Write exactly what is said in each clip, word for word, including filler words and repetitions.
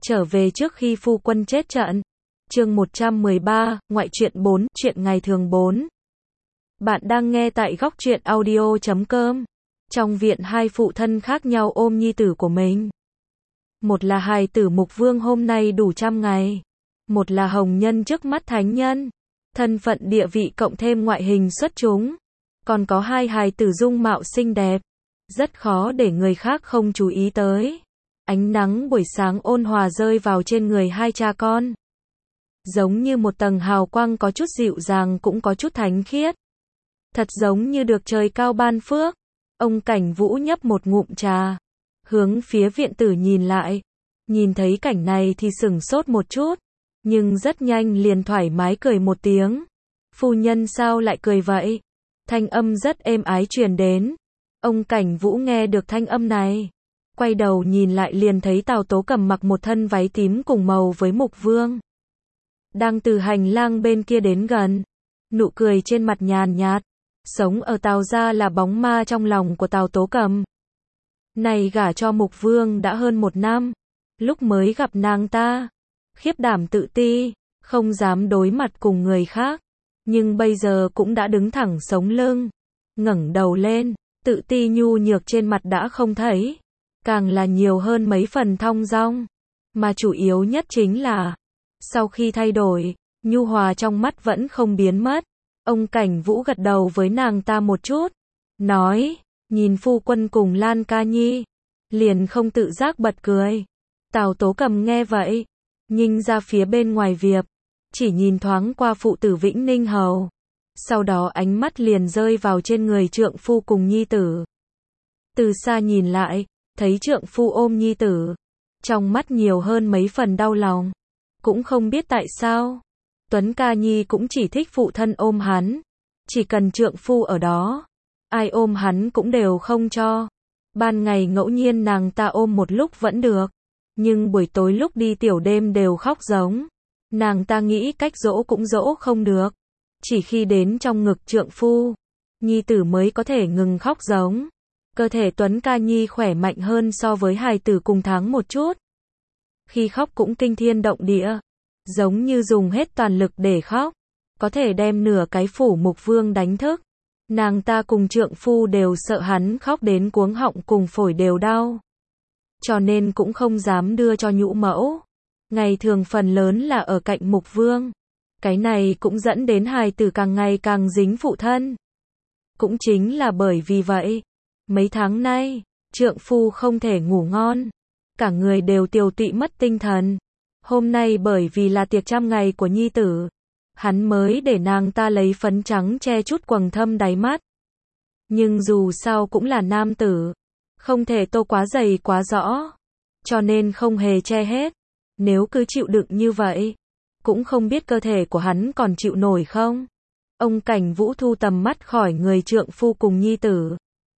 trở về trước khi phu quân chết trận. Chương một trăm mười ba, ngoại truyện bốn, chuyện ngày thường bốn. Bạn đang nghe tại góc truyện audio chấm com. Trong viện hai phụ thân khác nhau ôm nhi tử của mình. Một là hài tử Mục Vương hôm nay đủ trăm ngày. Một là hồng nhân trước mắt thánh nhân. Thân phận địa vị cộng thêm ngoại hình xuất chúng. Còn có hai hài tử dung mạo xinh đẹp. Rất khó để người khác không chú ý tới. Ánh nắng buổi sáng ôn hòa rơi vào trên người hai cha con. Giống như một tầng hào quang có chút dịu dàng cũng có chút thánh khiết. Thật giống như được trời cao ban phước. Ông Cảnh Vũ nhấp một ngụm trà. Hướng phía viện tử nhìn lại. Nhìn thấy cảnh này thì sửng sốt một chút. Nhưng rất nhanh liền thoải mái cười một tiếng. Phu nhân sao lại cười vậy? Thanh âm rất êm ái truyền đến. Ông Cảnh Vũ nghe được thanh âm này. Quay đầu nhìn lại liền thấy Tào Tố Cầm mặc một thân váy tím cùng màu với Mục Vương. Đang từ hành lang bên kia đến gần. Nụ cười trên mặt nhàn nhạt. Sống ở Tào gia là bóng ma trong lòng của Tào Tố Cầm. Này gả cho Mục Vương đã hơn một năm. Lúc mới gặp nàng ta. Khiếp đảm tự ti. Không dám đối mặt cùng người khác. Nhưng bây giờ cũng đã đứng thẳng sống lưng. ngẩng đầu lên. Tự ti nhu nhược trên mặt đã không thấy. Càng là nhiều hơn mấy phần thong dong. Mà chủ yếu nhất chính là. Sau khi thay đổi. Nhu hòa trong mắt vẫn không biến mất. Ông Cảnh Vũ gật đầu với nàng ta một chút. Nói. Nhìn phu quân cùng Lan Ca Nhi. Liền không tự giác bật cười. Tào Tố Cầm nghe vậy. Nhìn ra phía bên ngoài việc. Chỉ nhìn thoáng qua phụ tử Vĩnh Ninh Hầu. Sau đó ánh mắt liền rơi vào trên người trượng phu cùng nhi tử. Từ xa nhìn lại. Thấy trượng phu ôm nhi tử. Trong mắt nhiều hơn mấy phần đau lòng. Cũng không biết tại sao. Tuấn Ca Nhi cũng chỉ thích phụ thân ôm hắn. Chỉ cần trượng phu ở đó. Ai ôm hắn cũng đều không cho. Ban ngày ngẫu nhiên nàng ta ôm một lúc vẫn được. Nhưng buổi tối lúc đi tiểu đêm đều khóc giống. Nàng ta nghĩ cách dỗ cũng dỗ không được. Chỉ khi đến trong ngực trượng phu. Nhi tử mới có thể ngừng khóc giống. Cơ thể Tuấn Ca Nhi khỏe mạnh hơn so với hài tử cùng tháng một chút. Khi khóc cũng kinh thiên động địa. Giống như dùng hết toàn lực để khóc. Có thể đem nửa cái phủ Mục Vương đánh thức. Nàng ta cùng trượng phu đều sợ hắn khóc đến cuống họng cùng phổi đều đau. Cho nên cũng không dám đưa cho nhũ mẫu. Ngày thường phần lớn là ở cạnh Mục Vương. Cái này cũng dẫn đến hài tử càng ngày càng dính phụ thân. Cũng chính là bởi vì vậy. Mấy tháng nay, trượng phu không thể ngủ ngon. Cả người đều tiều tụy mất tinh thần. Hôm nay bởi vì là tiệc trăm ngày của nhi tử. Hắn mới để nàng ta lấy phấn trắng che chút quầng thâm đáy mắt. Nhưng dù sao cũng là nam tử. Không thể tô quá dày quá rõ. Cho nên không hề che hết. Nếu cứ chịu đựng như vậy. Cũng không biết cơ thể của hắn còn chịu nổi không. Ông Cảnh Vũ thu tầm mắt khỏi người trượng phu cùng nhi tử.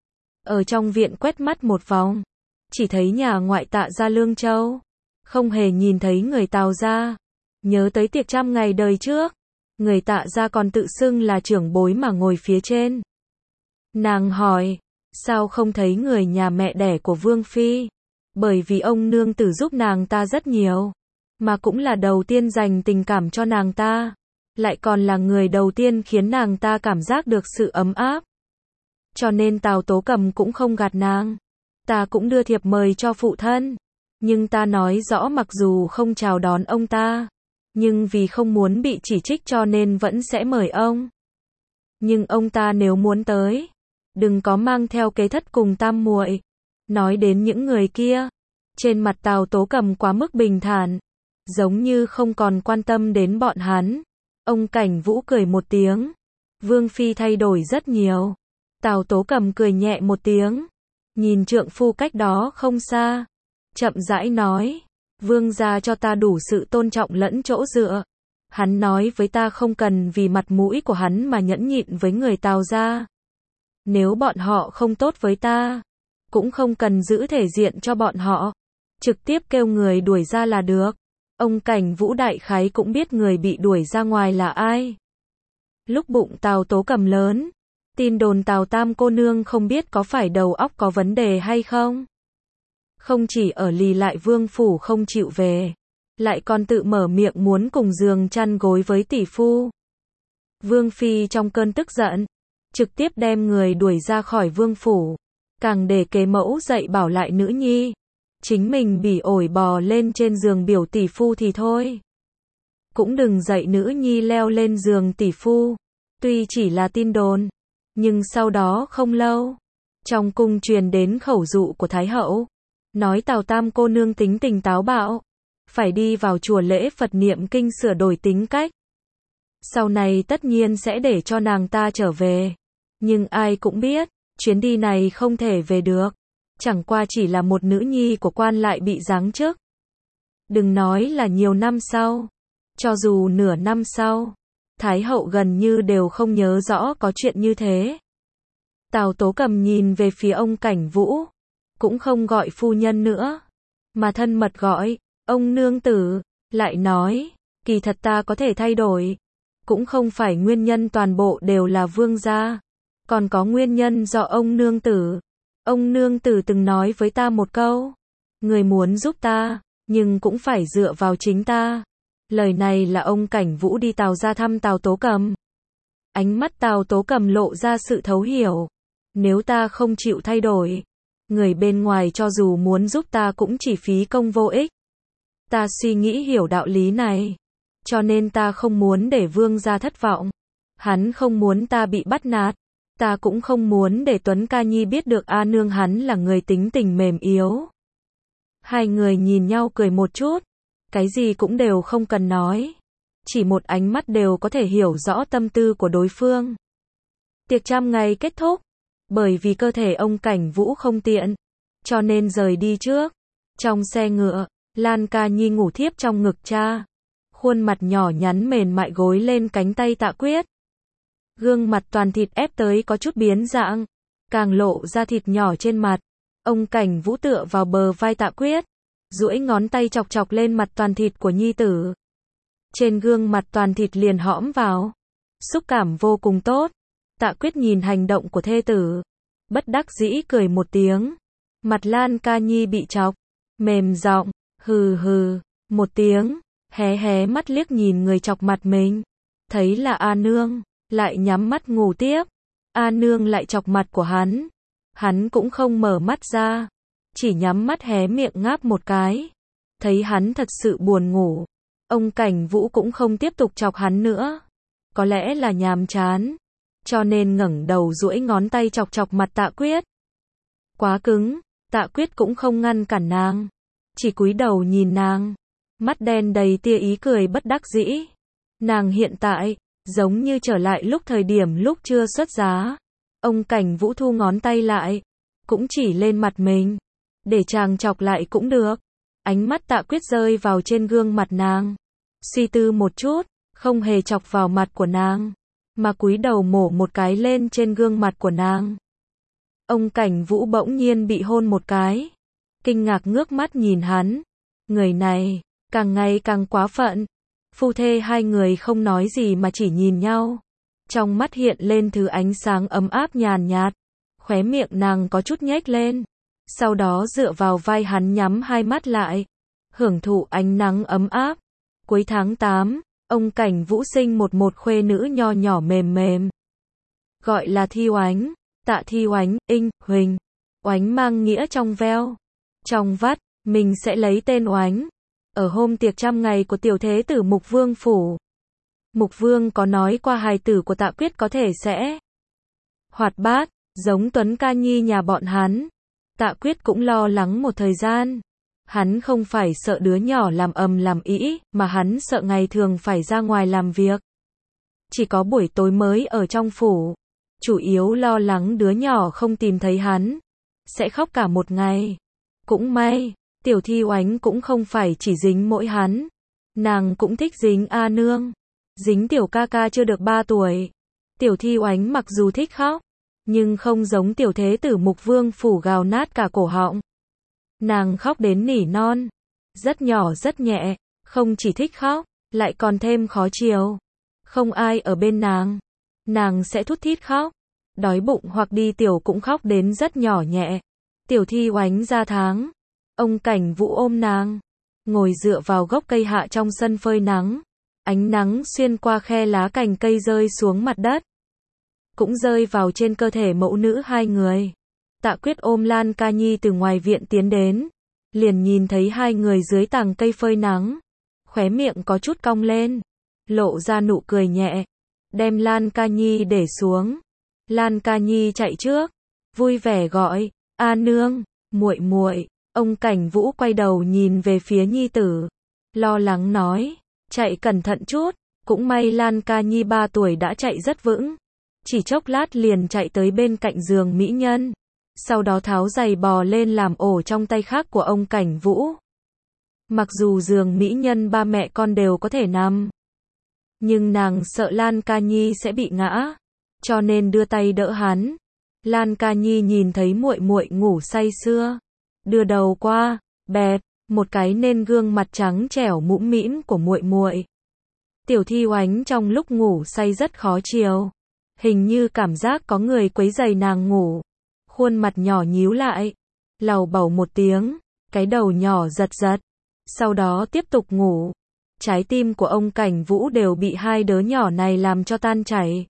Ở trong viện quét mắt một vòng. Chỉ thấy nhà ngoại Tạ gia Lương Châu. Không hề nhìn thấy người Tào gia. Nhớ tới tiệc trăm ngày đời trước. Người Tạ gia còn tự xưng là trưởng bối mà ngồi phía trên. Nàng hỏi. Sao không thấy người nhà mẹ đẻ của Vương Phi? Bởi vì ông nương tử giúp nàng ta rất nhiều. Mà cũng là đầu tiên dành tình cảm cho nàng ta. Lại còn là người đầu tiên khiến nàng ta cảm giác được sự ấm áp. Cho nên Tào Tố Cầm cũng không gạt nàng. Ta cũng đưa thiệp mời cho phụ thân. Nhưng ta nói rõ mặc dù không chào đón ông ta. Nhưng vì không muốn bị chỉ trích cho nên vẫn sẽ mời ông. Nhưng ông ta nếu muốn tới. Đừng có mang theo kế thất cùng tam muội. Nói đến những người kia. Trên mặt Tào Tố Cầm quá mức bình thản. Giống như không còn quan tâm đến bọn hắn. Ông Cảnh Vũ cười một tiếng. Vương Phi thay đổi rất nhiều. Tào Tố Cầm cười nhẹ một tiếng. Nhìn trượng phu cách đó không xa. Chậm rãi nói. Vương gia cho ta đủ sự tôn trọng lẫn chỗ dựa. Hắn nói với ta không cần vì mặt mũi của hắn mà nhẫn nhịn với người Tào gia. Nếu bọn họ không tốt với ta. Cũng không cần giữ thể diện cho bọn họ. Trực tiếp kêu người đuổi ra là được. Ông Cảnh Vũ đại khái cũng biết người bị đuổi ra ngoài là ai. Lúc bụng Tào Tố Cầm lớn. Tin đồn Tào Tam cô nương không biết có phải đầu óc có vấn đề hay không. Không chỉ ở lì lại vương phủ không chịu về, lại còn tự mở miệng muốn cùng giường chăn gối với tỷ phu. Vương phi trong cơn tức giận, trực tiếp đem người đuổi ra khỏi vương phủ, càng để kế mẫu dạy bảo lại nữ nhi. Chính mình bỉ ổi bò lên trên giường biểu tỷ phu thì thôi. Cũng đừng dạy nữ nhi leo lên giường tỷ phu. Tuy chỉ là tin đồn, nhưng sau đó không lâu, trong cung truyền đến khẩu dụ của Thái hậu, nói Tào Tam cô nương tính tình táo bạo, phải đi vào chùa lễ Phật niệm kinh sửa đổi tính cách. Sau này tất nhiên sẽ để cho nàng ta trở về. Nhưng ai cũng biết, chuyến đi này không thể về được. Chẳng qua chỉ là một nữ nhi của quan lại bị giáng chức. Đừng nói là nhiều năm sau, cho dù nửa năm sau, Thái hậu gần như đều không nhớ rõ có chuyện như thế. Tào Tố Cầm nhìn về phía ông Cảnh Vũ, cũng không gọi phu nhân nữa, mà thân mật gọi, ông nương tử, lại nói, kỳ thật ta có thể thay đổi, cũng không phải nguyên nhân toàn bộ đều là vương gia, còn có nguyên nhân do ông nương tử. Ông nương tử từng nói với ta một câu, người muốn giúp ta, nhưng cũng phải dựa vào chính ta. Lời này là ông Cảnh Vũ đi Tào ra thăm Tào Tố Cầm. Ánh mắt Tào Tố Cầm lộ ra sự thấu hiểu. Nếu ta không chịu thay đổi, người bên ngoài cho dù muốn giúp ta cũng chỉ phí công vô ích. Ta suy nghĩ hiểu đạo lý này, cho nên ta không muốn để vương gia thất vọng. Hắn không muốn ta bị bắt nạt, ta cũng không muốn để Tuấn Ca Nhi biết được A nương hắn là người tính tình mềm yếu. Hai người nhìn nhau cười một chút, cái gì cũng đều không cần nói, chỉ một ánh mắt đều có thể hiểu rõ tâm tư của đối phương. Tiệc trăm ngày kết thúc, bởi vì cơ thể ông Cảnh Vũ không tiện, cho nên rời đi trước. Trong xe ngựa, Lan Ca Nhi ngủ thiếp trong ngực cha, khuôn mặt nhỏ nhắn mềm mại gối lên cánh tay Tạ Quyết. Gương mặt toàn thịt ép tới có chút biến dạng, càng lộ ra thịt nhỏ trên mặt. Ông Cảnh Vũ tựa vào bờ vai Tạ Quyết, duỗi ngón tay chọc chọc lên mặt toàn thịt của nhi tử. Trên gương mặt toàn thịt liền hõm vào, xúc cảm vô cùng tốt. Tạ Quyết nhìn hành động của thê tử, bất đắc dĩ cười một tiếng. Mặt Lan Ca Nhi bị chọc, mềm giọng, hừ hừ, một tiếng, hé hé mắt liếc nhìn người chọc mặt mình. Thấy là A nương, lại nhắm mắt ngủ tiếp. A nương lại chọc mặt của hắn, hắn cũng không mở mắt ra, chỉ nhắm mắt hé miệng ngáp một cái. Thấy hắn thật sự buồn ngủ, ông Cảnh Vũ cũng không tiếp tục chọc hắn nữa. Có lẽ là nhàm chán, cho nên ngẩng đầu duỗi ngón tay chọc chọc mặt Tạ Quyết. Quá cứng, Tạ Quyết cũng không ngăn cản nàng, chỉ cúi đầu nhìn nàng, mắt đen đầy tia ý cười bất đắc dĩ. Nàng hiện tại, giống như trở lại lúc thời điểm lúc chưa xuất giá. Ông Cảnh Vũ thu ngón tay lại, cũng chỉ lên mặt mình, để chàng chọc lại cũng được. Ánh mắt Tạ Quyết rơi vào trên gương mặt nàng, suy tư một chút, không hề chọc vào mặt của nàng, mà cúi đầu mổ một cái lên trên gương mặt của nàng. Ông Cảnh Vũ bỗng nhiên bị hôn một cái, kinh ngạc ngước mắt nhìn hắn. Người này, càng ngày càng quá phận. Phu thê hai người không nói gì mà chỉ nhìn nhau. Trong mắt hiện lên thứ ánh sáng ấm áp nhàn nhạt, khóe miệng nàng có chút nhếch lên. Sau đó dựa vào vai hắn nhắm hai mắt lại, hưởng thụ ánh nắng ấm áp. Cuối tháng tám, ông Cảnh Vũ sinh một một khuê nữ nho nhỏ mềm mềm. Gọi là Thi Oánh, Tạ Thi Oánh, Inh, Huỳnh. Oánh mang nghĩa trong veo. Trong vắt, mình sẽ lấy tên Oánh. Ở hôm tiệc trăm ngày của tiểu thế tử Mục Vương phủ, Mục Vương có nói qua hài tử của Tạ Quyết có thể sẽ hoạt bát, giống Tuấn Ca Nhi nhà bọn hắn. Tạ Quyết cũng lo lắng một thời gian. Hắn không phải sợ đứa nhỏ làm ầm làm ĩ, mà hắn sợ ngày thường phải ra ngoài làm việc. Chỉ có buổi tối mới ở trong phủ. Chủ yếu lo lắng đứa nhỏ không tìm thấy hắn, sẽ khóc cả một ngày. Cũng may, Tiểu Thi Oánh cũng không phải chỉ dính mỗi hắn. Nàng cũng thích dính A nương. Dính tiểu ca ca chưa được ba tuổi. Tiểu Thi Oánh mặc dù thích khóc, nhưng không giống tiểu thế tử Mục Vương phủ gào nát cả cổ họng. Nàng khóc đến nỉ non, rất nhỏ rất nhẹ, không chỉ thích khóc, lại còn thêm khó chiều. Không ai ở bên nàng, nàng sẽ thút thít khóc. Đói bụng hoặc đi tiểu cũng khóc đến rất nhỏ nhẹ. Tiểu Thi Oánh ra tháng, Ông Cảnh Vũ ôm nàng, ngồi dựa vào gốc cây hạ trong sân phơi nắng. Ánh nắng xuyên qua khe lá cành cây rơi xuống mặt đất, cũng rơi vào trên cơ thể mẫu nữ hai người. Tạ Quyết ôm Lan Ca Nhi từ ngoài viện tiến đến, liền nhìn thấy hai người dưới tàng cây phơi nắng, khóe miệng có chút cong lên, lộ ra nụ cười nhẹ, đem Lan Ca Nhi để xuống. Lan Ca Nhi chạy trước, vui vẻ gọi, "A nương, muội muội." Ông Cảnh Vũ quay đầu nhìn về phía nhi tử, lo lắng nói, "Chạy cẩn thận chút." Cũng may Lan Ca Nhi ba tuổi đã chạy rất vững, chỉ chốc lát liền chạy tới bên cạnh giường mỹ nhân, sau đó tháo giày bò lên làm ổ trong tay khác của ông Cảnh Vũ. Mặc dù giường mỹ nhân ba mẹ con đều có thể nằm, nhưng nàng sợ Lan Ca Nhi sẽ bị ngã, cho nên đưa tay đỡ hắn. Lan Ca Nhi nhìn thấy muội muội ngủ say sưa, đưa đầu qua, bẹp một cái nên gương mặt trắng trẻo mũm mĩm của muội muội. Tiểu Thi Oánh trong lúc ngủ say rất khó chịu, hình như cảm giác có người quấy rầy nàng ngủ, khuôn mặt nhỏ nhíu lại, lầu bầu một tiếng, cái đầu nhỏ giật giật, sau đó tiếp tục ngủ. Trái tim của ông Cảnh Vũ đều bị hai đứa nhỏ này làm cho tan chảy.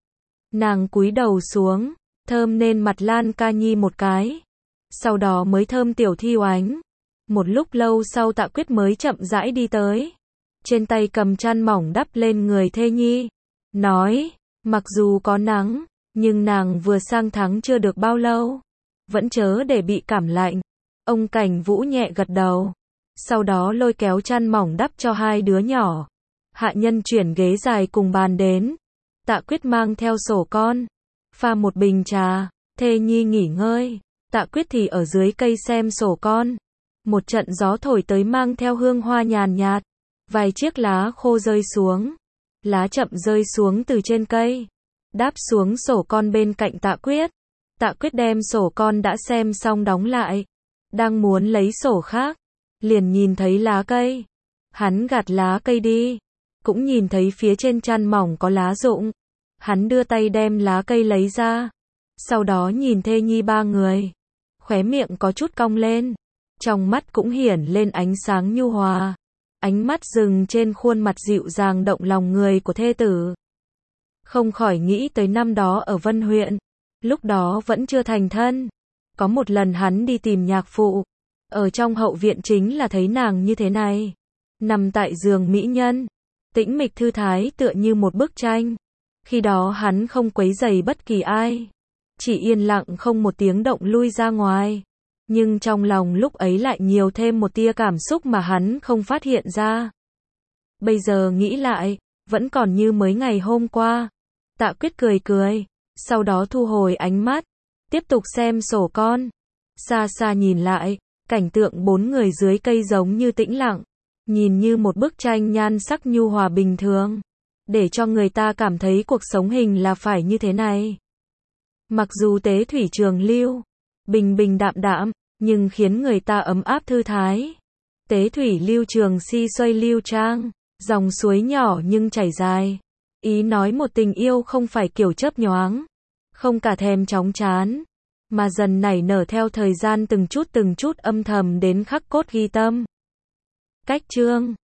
Nàng cúi đầu xuống, thơm lên mặt Lan Ca Nhi một cái, sau đó mới thơm Tiểu Thi Oánh. Một lúc lâu sau Tạ Quyết mới chậm rãi đi tới, trên tay cầm chăn mỏng đắp lên người thê nhi, nói, mặc dù có nắng, nhưng nàng vừa sang tháng chưa được bao lâu, vẫn chớ để bị cảm lạnh. Ông Cảnh Vũ nhẹ gật đầu, sau đó lôi kéo chăn mỏng đắp cho hai đứa nhỏ. Hạ nhân chuyển ghế dài cùng bàn đến, Tạ Quyết mang theo sổ con, pha một bình trà, thê nhi nghỉ ngơi, Tạ Quyết thì ở dưới cây xem sổ con. Một trận gió thổi tới mang theo hương hoa nhàn nhạt, vài chiếc lá khô rơi xuống, lá chậm rơi xuống từ trên cây, đáp xuống sổ con bên cạnh Tạ Quyết. Tạ Quyết đem sổ con đã xem xong đóng lại, đang muốn lấy sổ khác, liền nhìn thấy lá cây. Hắn gạt lá cây đi, cũng nhìn thấy phía trên chăn mỏng có lá rụng. Hắn đưa tay đem lá cây lấy ra, sau đó nhìn thê nhi ba người, khóe miệng có chút cong lên, trong mắt cũng hiển lên ánh sáng nhu hòa. Ánh mắt dừng trên khuôn mặt dịu dàng động lòng người của thê tử. Không khỏi nghĩ tới năm đó ở Vân huyện, lúc đó vẫn chưa thành thân. Có một lần hắn đi tìm nhạc phụ, ở trong hậu viện chính là thấy nàng như thế này, nằm tại giường mỹ nhân, tĩnh mịch thư thái tựa như một bức tranh. Khi đó hắn không quấy rầy bất kỳ ai, chỉ yên lặng không một tiếng động lui ra ngoài. Nhưng trong lòng lúc ấy lại nhiều thêm một tia cảm xúc mà hắn không phát hiện ra. Bây giờ nghĩ lại, vẫn còn như mới ngày hôm qua. Tạ Quyết cười cười, sau đó thu hồi ánh mắt, tiếp tục xem sổ con. Xa xa nhìn lại, cảnh tượng bốn người dưới cây giống như tĩnh lặng, nhìn như một bức tranh nhan sắc nhu hòa bình thường, để cho người ta cảm thấy cuộc sống hình là phải như thế này. Mặc dù tế thủy trường lưu, bình bình đạm đạm, nhưng khiến người ta ấm áp thư thái. Tế thủy lưu trường si xoay lưu trang, dòng suối nhỏ nhưng chảy dài. Ý nói một tình yêu không phải kiểu chớp nhoáng, không cả thèm chóng chán, mà dần nảy nở theo thời gian từng chút từng chút âm thầm đến khắc cốt ghi tâm. Cách chương